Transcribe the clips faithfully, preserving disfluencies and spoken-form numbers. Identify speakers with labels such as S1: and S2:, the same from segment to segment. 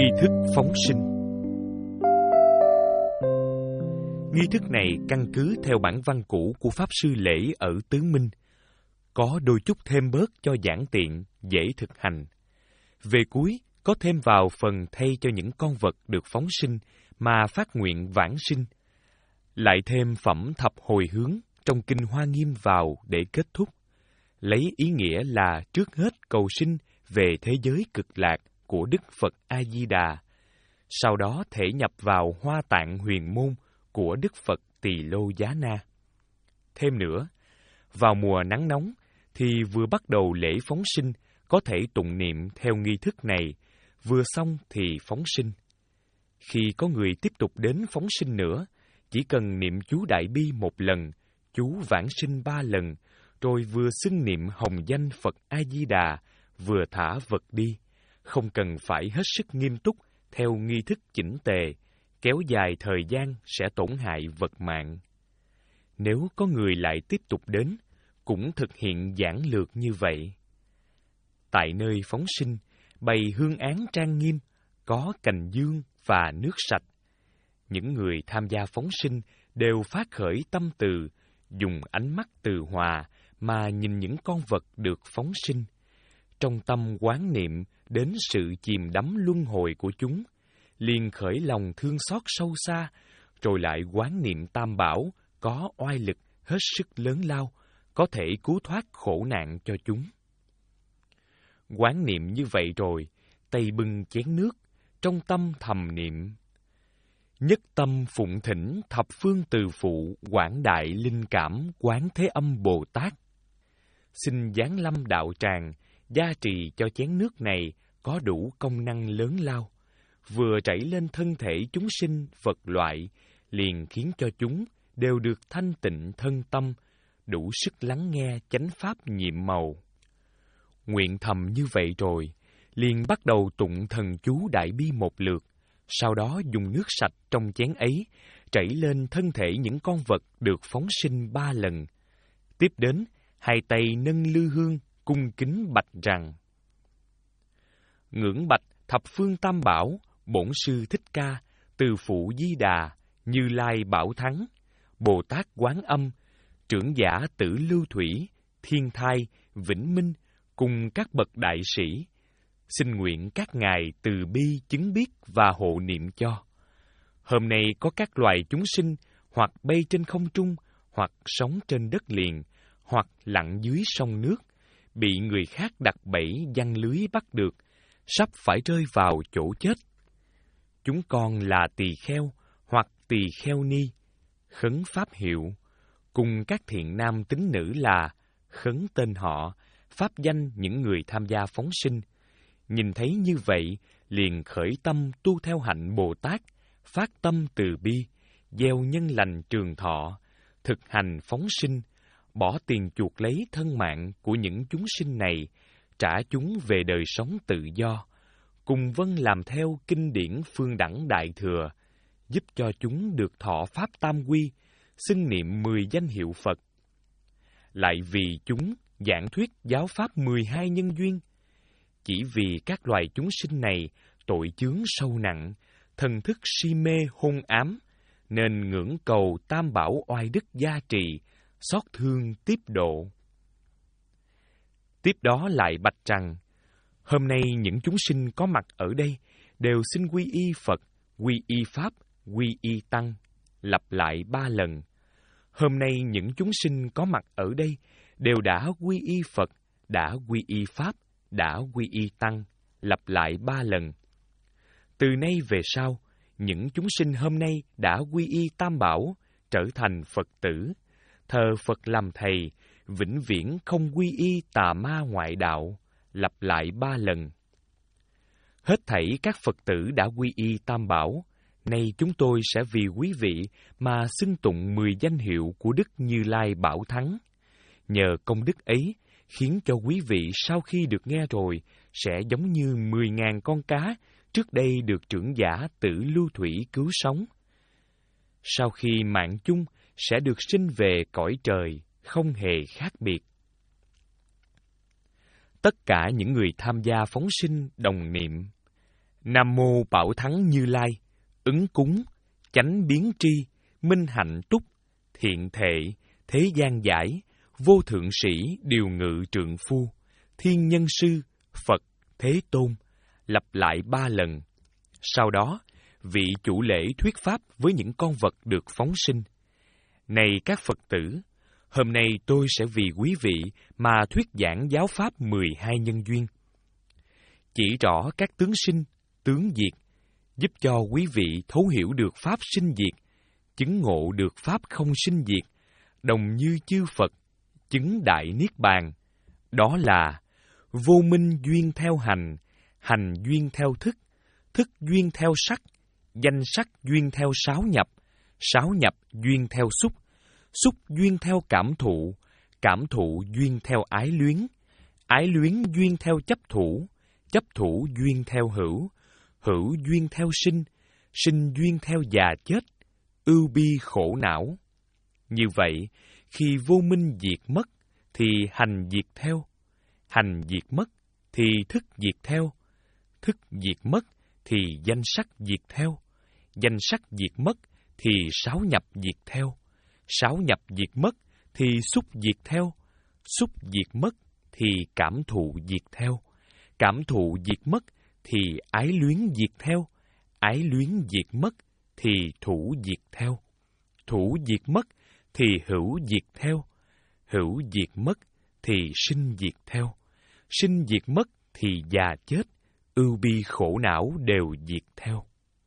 S1: Nghi thức phóng sinh. Nghi thức này căn cứ theo bản văn cũ của Pháp Sư Lễ ở Tứ Minh, có đôi chút thêm bớt cho giản tiện, dễ thực hành. Về cuối, có thêm vào phần thay cho những con vật được phóng sinh mà phát nguyện vãng sinh, lại thêm phẩm thập hồi hướng trong Kinh Hoa Nghiêm vào để kết thúc, lấy ý nghĩa là trước hết cầu sinh về thế giới cực lạc của Đức Phật A-di-đà, sau đó thể nhập vào Hoa Tạng Huyền Môn của Đức Phật Tỳ Lô Giá Na. Thêm nữa, vào mùa nắng nóng thì vừa bắt đầu lễ phóng sinh có thể tụng niệm theo nghi thức này, vừa xong thì phóng sinh. Khi có người tiếp tục đến phóng sinh nữa, chỉ cần niệm chú Đại Bi một lần, chú Vãng Sinh ba lần, rồi vừa xưng niệm hồng danh Phật A-di-đà, vừa thả vật đi, không cần phải hết sức nghiêm túc theo nghi thức chỉnh tề, kéo dài thời gian sẽ tổn hại vật mạng. Nếu có người lại tiếp tục đến, cũng thực hiện giản lược như vậy. Tại nơi phóng sinh, bày hương án trang nghiêm, có cành dương và nước sạch. Những người tham gia phóng sinh đều phát khởi tâm từ, dùng ánh mắt từ hòa mà nhìn những con vật được phóng sinh. Trong tâm quán niệm đến sự chìm đắm luân hồi của chúng, liền khởi lòng thương xót sâu xa, rồi lại quán niệm Tam Bảo có oai lực hết sức lớn lao, có thể cứu thoát khổ nạn cho chúng. Quán niệm như vậy rồi, tay bưng chén nước, trong tâm thầm niệm: nhất tâm phụng thỉnh thập phương từ phụ, quảng đại linh cảm quán thế âm Bồ Tát. Xin giáng lâm đạo tràng, gia trì cho chén nước này có đủ công năng lớn lao, vừa chảy lên thân thể chúng sinh vật loại, liền khiến cho chúng đều được thanh tịnh thân tâm, đủ sức lắng nghe chánh pháp nhiệm màu. Nguyện thầm như vậy rồi, liền bắt đầu tụng thần chú Đại Bi một lượt, sau đó dùng nước sạch trong chén ấy chảy lên thân thể những con vật được phóng sinh ba lần. Tiếp đến, hai tay nâng lư hương cung kính bạch rằng: ngưỡng bạch thập phương Tam Bảo, Bổn Sư Thích Ca, Từ Phụ Di Đà, Như Lai Bảo Thắng, Bồ Tát Quán Âm, Trưởng Giả Tử Lưu Thủy, Thiên Thai, Vĩnh Minh, cùng các bậc đại sĩ, xin nguyện các ngài từ bi chứng biết và hộ niệm cho. Hôm nay có các loài chúng sinh hoặc bay trên không trung, hoặc sống trên đất liền, hoặc lặn dưới sông nước, bị người khác đặt bẫy giăng lưới bắt được, sắp phải rơi vào chỗ chết. Chúng con là tỳ kheo hoặc tỳ kheo ni, khấn pháp hiệu, cùng các thiện nam tín nữ là khấn tên họ, pháp danh những người tham gia phóng sinh. Nhìn thấy như vậy, liền khởi tâm tu theo hạnh Bồ Tát, phát tâm từ bi, gieo nhân lành trường thọ, thực hành phóng sinh, bỏ tiền chuộc lấy thân mạng của những chúng sinh này, trả chúng về đời sống tự do, cùng vâng làm theo kinh điển phương đẳng đại thừa, giúp cho chúng được thọ pháp tam quy, xưng niệm mười danh hiệu Phật. Lại vì chúng giảng thuyết giáo pháp mười hai nhân duyên. Chỉ vì các loài chúng sinh này tội chướng sâu nặng, thần thức si mê hôn ám, nên ngưỡng cầu Tam Bảo oai đức gia trì, xót thương tiếp độ. Tiếp đó lại bạch rằng: hôm nay những chúng sinh có mặt ở đây đều xin quy y Phật, quy y Pháp, quy y Tăng, lặp lại ba lần. Hôm nay những chúng sinh có mặt ở đây đều đã quy y Phật, đã quy y Pháp, đã quy y Tăng, lặp lại ba lần. Từ nay về sau, những chúng sinh hôm nay đã quy y Tam Bảo, trở thành Phật tử, thờ Phật làm thầy, vĩnh viễn không quy y tà ma ngoại đạo, lặp lại ba lần. Hết thảy các Phật tử đã quy y Tam Bảo, nay chúng tôi sẽ vì quý vị mà xưng tụng mười danh hiệu của Đức Như Lai Bảo Thắng. Nhờ công đức ấy, khiến cho quý vị sau khi được nghe rồi, sẽ giống như mười ngàn con cá trước đây được trưởng giả Tử Lưu Thủy cứu sống. Sau khi mạng chung, sẽ được sinh về cõi trời, không hề khác biệt. Tất cả những người tham gia phóng sinh đồng niệm: Nam mô Bảo Thắng Như Lai, ứng cúng, chánh biến tri, minh hạnh túc, thiện thệ, thế gian giải, vô thượng sĩ, điều ngự trượng phu, thiên nhân sư, Phật, Thế Tôn, lặp lại ba lần. Sau đó, vị chủ lễ thuyết pháp với những con vật được phóng sinh. Này các Phật tử, hôm nay tôi sẽ vì quý vị mà thuyết giảng giáo pháp mười hai nhân duyên. Chỉ rõ các tướng sinh, tướng diệt, giúp cho quý vị thấu hiểu được pháp sinh diệt, chứng ngộ được pháp không sinh diệt, đồng như chư Phật, chứng đại niết bàn. Đó là vô minh duyên theo hành, hành duyên theo thức, thức duyên theo sắc, danh sắc duyên theo sáu nhập, sáu nhập duyên theo xúc, xúc duyên theo cảm thụ, cảm thụ duyên theo ái luyến, ái luyến duyên theo chấp thủ, chấp thủ duyên theo hữu, hữu duyên theo sinh, sinh duyên theo già chết, ưu bi khổ não. Như vậy, khi vô minh diệt mất, thì hành diệt theo, hành diệt mất, thì thức diệt theo, thức diệt mất, thì danh sắc diệt theo, danh sắc diệt mất, thì sáu nhập diệt theo, sáu nhập diệt mất, thì xúc diệt theo, xúc diệt mất, thì cảm thụ diệt theo, cảm thụ diệt mất, thì ái luyến diệt theo, ái luyến diệt mất, thì thủ diệt theo, thủ diệt mất, thì hữu diệt theo, hữu diệt mất, thì sinh diệt theo, sinh diệt mất, thì già chết, ưu bi khổ não đều diệt theo.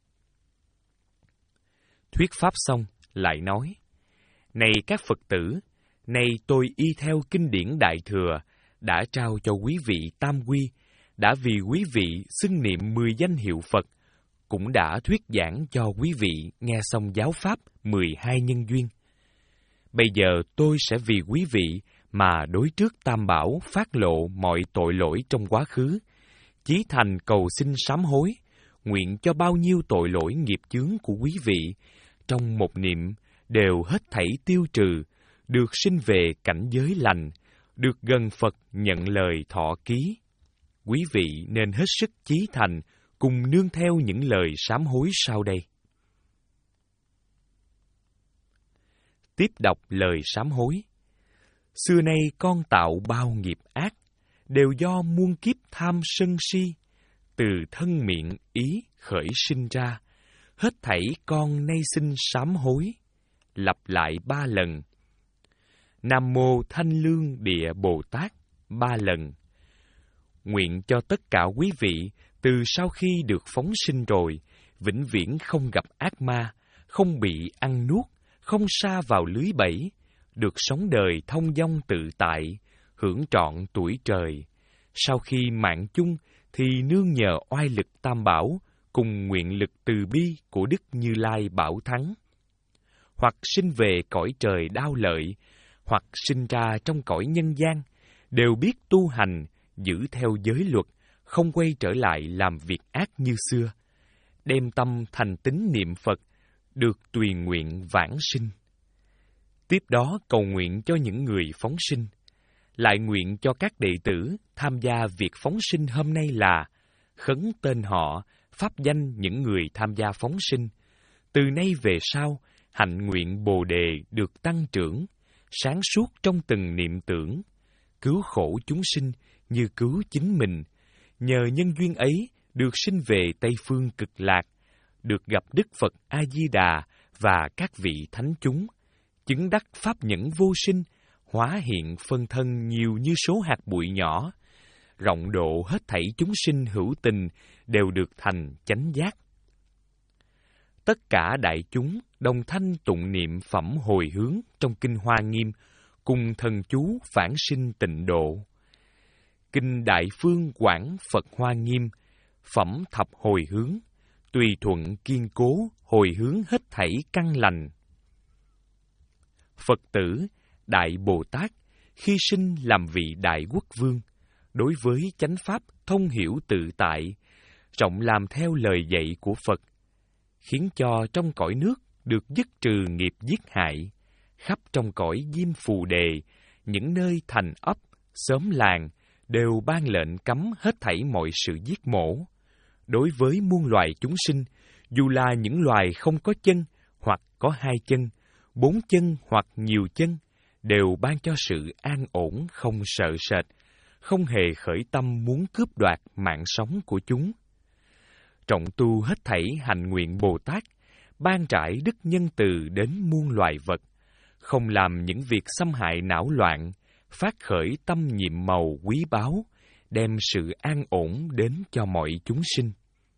S1: Thuyết pháp xong, lại nói, này các Phật tử, nay tôi y theo kinh điển Đại Thừa, đã trao cho quý vị tam quy, đã vì quý vị xưng niệm mười danh hiệu Phật, cũng đã thuyết giảng cho quý vị nghe xong giáo pháp mười hai nhân duyên. Bây giờ tôi sẽ vì quý vị mà đối trước Tam Bảo phát lộ mọi tội lỗi trong quá khứ, chí thành cầu xin sám hối, nguyện cho bao nhiêu tội lỗi nghiệp chướng của quý vị, trong một niệm đều hết thảy tiêu trừ, được sinh về cảnh giới lành, được gần Phật nhận lời thọ ký. Quý vị nên hết sức chí thành, cùng nương theo những lời sám hối sau đây. Tiếp đọc lời sám hối. Xưa nay con tạo bao nghiệp ác, đều do muôn kiếp tham sân si, từ thân miệng ý khởi sinh ra, hết thảy con nay xin sám hối. Lặp lại ba lần. Nam mô Thanh Lương Địa Bồ Tát ba lần. Nguyện cho tất cả quý vị từ sau khi được phóng sinh rồi, vĩnh viễn không gặp ác ma, không bị ăn nuốt, không sa vào lưới bẫy, được sống đời thông dong tự tại, hưởng trọn tuổi trời. Sau khi mạng chung thì nương nhờ oai lực Tam Bảo cùng nguyện lực từ bi của Đức Như Lai Bảo Thắng, hoặc sinh về cõi trời đao lợi, hoặc sinh ra trong cõi nhân gian, đều biết tu hành, giữ theo giới luật, không quay trở lại làm việc ác như xưa, đem tâm thành tín niệm Phật, được tùy nguyện vãng sinh. Tiếp đó cầu nguyện cho những người phóng sinh, lại nguyện cho các đệ tử tham gia việc phóng sinh hôm nay là khấn tên họ, pháp danh những người tham gia phóng sinh. Từ nay về sau, hạnh nguyện Bồ Đề được tăng trưởng, sáng suốt trong từng niệm tưởng, cứu khổ chúng sinh như cứu chính mình. Nhờ nhân duyên ấy, được sinh về Tây Phương Cực Lạc, được gặp Đức Phật A-di-đà và các vị thánh chúng, chứng đắc pháp nhẫn vô sinh, hóa hiện phân thân nhiều như số hạt bụi nhỏ, rộng độ hết thảy chúng sinh hữu tình đều được thành chánh giác. Tất cả đại chúng đồng thanh tụng niệm phẩm hồi hướng trong kinh Hoa Nghiêm, cùng thần chú vãng sinh tịnh độ. Kinh Đại Phương Quảng Phật Hoa Nghiêm, phẩm thập hồi hướng, tùy thuận kiên cố hồi hướng hết thảy căn lành. Phật tử Đại Bồ Tát khi sinh làm vị Đại Quốc Vương, đối với chánh pháp thông hiểu tự tại, rộng làm theo lời dạy của Phật, khiến cho trong cõi nước được dứt trừ nghiệp giết hại, khắp trong cõi Diêm Phù Đề, những nơi thành ấp, xóm làng đều ban lệnh cấm hết thảy mọi sự giết mổ, đối với muôn loài chúng sinh, dù là những loài không có chân hoặc có hai chân, bốn chân hoặc nhiều chân, đều ban cho sự an ổn không sợ sệt, không hề khởi tâm muốn cướp đoạt mạng sống của chúng. Trọng tu hết thảy hạnh nguyện Bồ Tát, ban trải đức nhân từ đến muôn loài vật, không làm những việc xâm hại não loạn, phát khởi tâm nhiệm màu quý báu, đem sự an ổn đến cho mọi chúng sinh.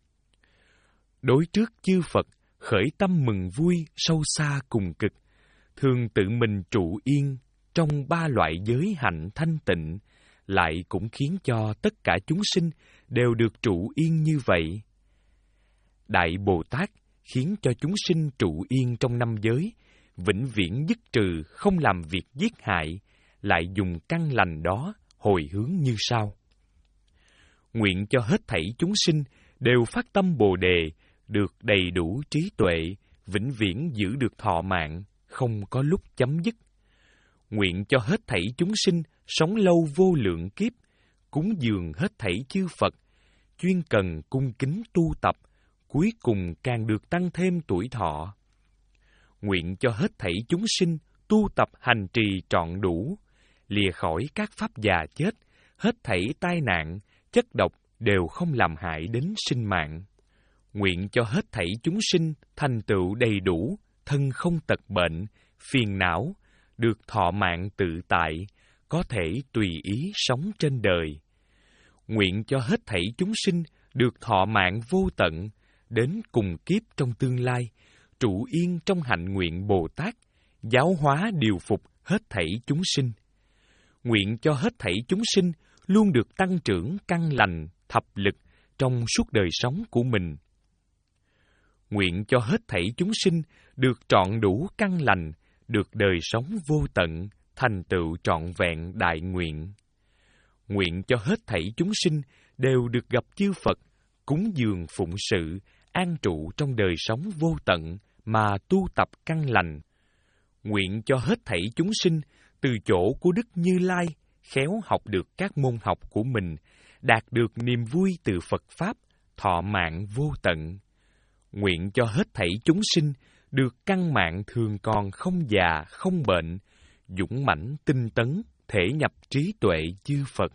S1: Đối trước chư Phật, khởi tâm mừng vui sâu xa cùng cực, thường tự mình trụ yên trong ba loại giới hạnh thanh tịnh, lại cũng khiến cho tất cả chúng sinh đều được trụ yên như vậy. Đại Bồ Tát khiến cho chúng sinh trụ yên trong năm giới, vĩnh viễn dứt trừ không làm việc giết hại, lại dùng căn lành đó hồi hướng như sau. Nguyện cho hết thảy chúng sinh đều phát tâm Bồ Đề, được đầy đủ trí tuệ, vĩnh viễn giữ được thọ mạng, không có lúc chấm dứt. Nguyện cho hết thảy chúng sinh sống lâu vô lượng kiếp, cúng dường hết thảy chư Phật, chuyên cần cung kính tu tập, cuối cùng càng được tăng thêm tuổi thọ. Nguyện cho hết thảy chúng sinh tu tập hành trì trọn đủ, lìa khỏi các pháp già chết, hết thảy tai nạn, chất độc đều không làm hại đến sinh mạng. Nguyện cho hết thảy chúng sinh thành tựu đầy đủ, thân không tật bệnh, phiền não, được thọ mạng tự tại, có thể tùy ý sống trên đời. Nguyện cho hết thảy chúng sinh được thọ mạng vô tận, đến cùng kiếp trong tương lai, trụ yên trong hạnh nguyện Bồ Tát, giáo hóa điều phục hết thảy chúng sinh. Nguyện cho hết thảy chúng sinh luôn được tăng trưởng căn lành, thập lực trong suốt đời sống của mình. Nguyện cho hết thảy chúng sinh được trọn đủ căn lành, được đời sống vô tận, thành tựu trọn vẹn đại nguyện. Nguyện cho hết thảy chúng sinh đều được gặp chư Phật, cúng dường phụng sự, an trụ trong đời sống vô tận mà tu tập căn lành. Nguyện cho hết thảy chúng sinh từ chỗ của Đức Như Lai khéo học được các môn học của mình, đạt được niềm vui từ Phật Pháp, thọ mạng vô tận. Nguyện cho hết thảy chúng sinh được căn mạng thường còn không già, không bệnh, dũng mãnh tinh tấn, thể nhập trí tuệ chư Phật.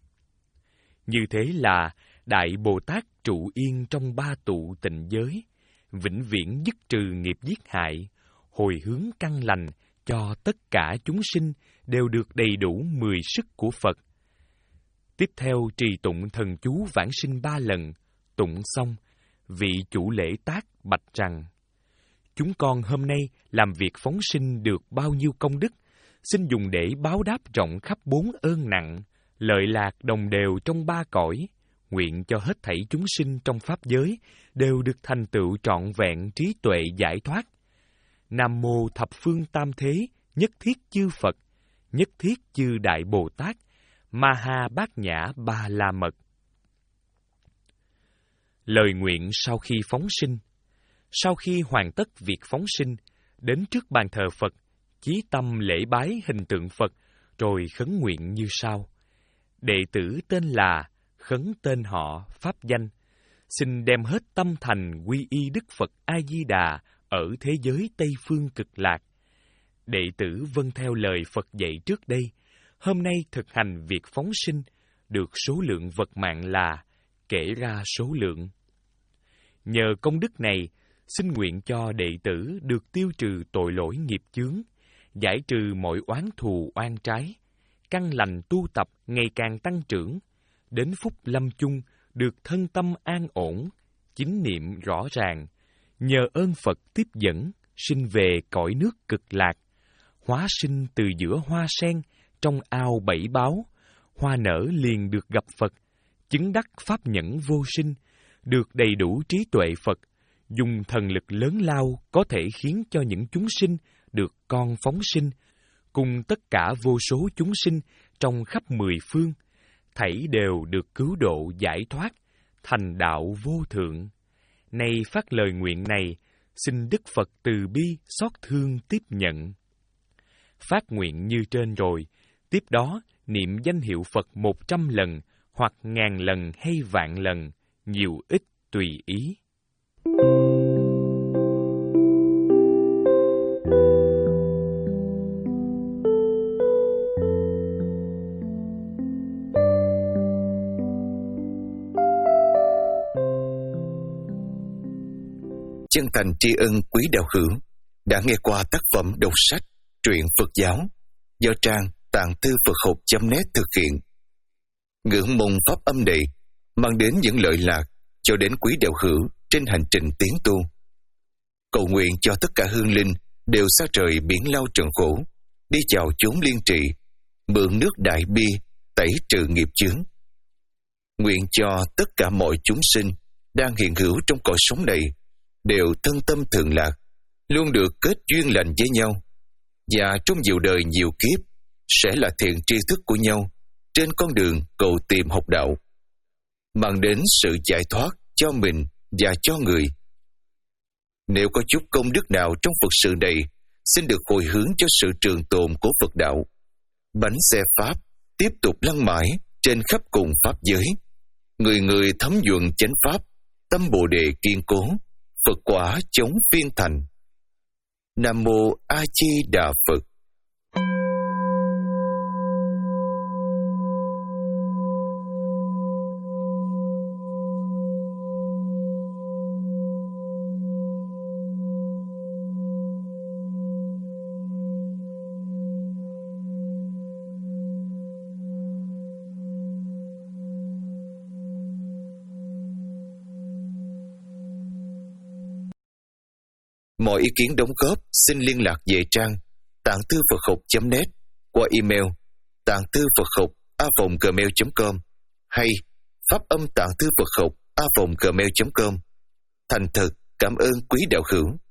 S1: Như thế là Đại Bồ Tát trụ yên trong ba tụ tịnh giới, vĩnh viễn dứt trừ nghiệp giết hại, hồi hướng căn lành cho tất cả chúng sinh đều được đầy đủ mười sức của Phật. Tiếp theo trì tụng thần chú vãng sinh ba lần, tụng xong, vị chủ lễ tác bạch rằng: chúng con hôm nay làm việc phóng sinh được bao nhiêu công đức, xin dùng để báo đáp rộng khắp bốn ơn nặng, lợi lạc đồng đều trong ba cõi. Nguyện cho hết thảy chúng sinh trong pháp giới đều được thành tựu trọn vẹn trí tuệ giải thoát. Nam mô thập phương tam thế, nhất thiết chư Phật, nhất thiết chư Đại Bồ Tát, Ma Ha Bát Nhã Ba La Mật. Lời nguyện sau khi phóng sinh. Sau khi hoàn tất việc phóng sinh, đến trước bàn thờ Phật, chí tâm lễ bái hình tượng Phật, rồi khấn nguyện như sau: đệ tử tên là, khấn tên họ, pháp danh, xin đem hết tâm thành quy y Đức Phật A Di Đà ở thế giới Tây Phương Cực Lạc. Đệ tử vâng theo lời Phật dạy trước đây, hôm nay thực hành việc phóng sinh, được số lượng vật mạng là kể ra số lượng. Nhờ công đức này, xin nguyện cho đệ tử được tiêu trừ tội lỗi nghiệp chướng, giải trừ mọi oán thù oan trái, căn lành tu tập ngày càng tăng trưởng, đến phút lâm chung được thân tâm an ổn, chính niệm rõ ràng, nhờ ơn Phật tiếp dẫn, sinh về cõi nước Cực Lạc, hóa sinh từ giữa hoa sen trong ao bảy báu, hoa nở liền được gặp Phật, chứng đắc pháp nhẫn vô sinh, được đầy đủ trí tuệ Phật, dùng thần lực lớn lao có thể khiến cho những chúng sinh được con phóng sinh, cùng tất cả vô số chúng sinh trong khắp mười phương, thảy đều được cứu độ giải thoát, thành đạo vô thượng. Nay phát lời nguyện này, xin Đức Phật từ bi xót thương tiếp nhận. Phát nguyện như trên rồi, tiếp đó niệm danh hiệu Phật một trăm lần, hoặc ngàn lần hay vạn lần, nhiều ít tùy ý.
S2: Chân thành tri ân quý đạo hữu đã nghe qua tác phẩm đọc sách truyện Phật giáo do trang tạng thư Phật học chấm net thực hiện. Ngưỡng mong pháp âm này mang đến những lợi lạc cho đến quý đạo hữu trên hành trình tiến tu. Cầu nguyện cho tất cả hương linh đều xa trời biển lao trần khổ, đi vào chốn liên trị, mượn nước đại bi tẩy trừ nghiệp chướng. Nguyện cho tất cả mọi chúng sinh đang hiện hữu trong cõi sống này đều thân tâm thường lạc, luôn được kết duyên lành với nhau, và trong nhiều đời nhiều kiếp sẽ là thiện tri thức của nhau trên con đường cầu tìm học đạo, mang đến sự giải thoát cho mình và cho người. Nếu có chút công đức nào trong Phật sự này, xin được hồi hướng cho sự trường tồn của Phật đạo. Bánh xe Pháp tiếp tục lăn mãi trên khắp cùng Pháp giới. Người người thấm nhuần chánh Pháp, tâm Bồ Đề kiên cố, Phật quả chống phiên thành. Nam Mô A Di Đà Phật. Mọi ý kiến đóng góp xin liên lạc về trang tạng thư Phật học chấm net qua email tạng thư Phật học a vòng gmail chấm com hay pháp âm tạng thư Phật học a vòng gmail chấm com. Thành thật cảm ơn quý đạo hữu.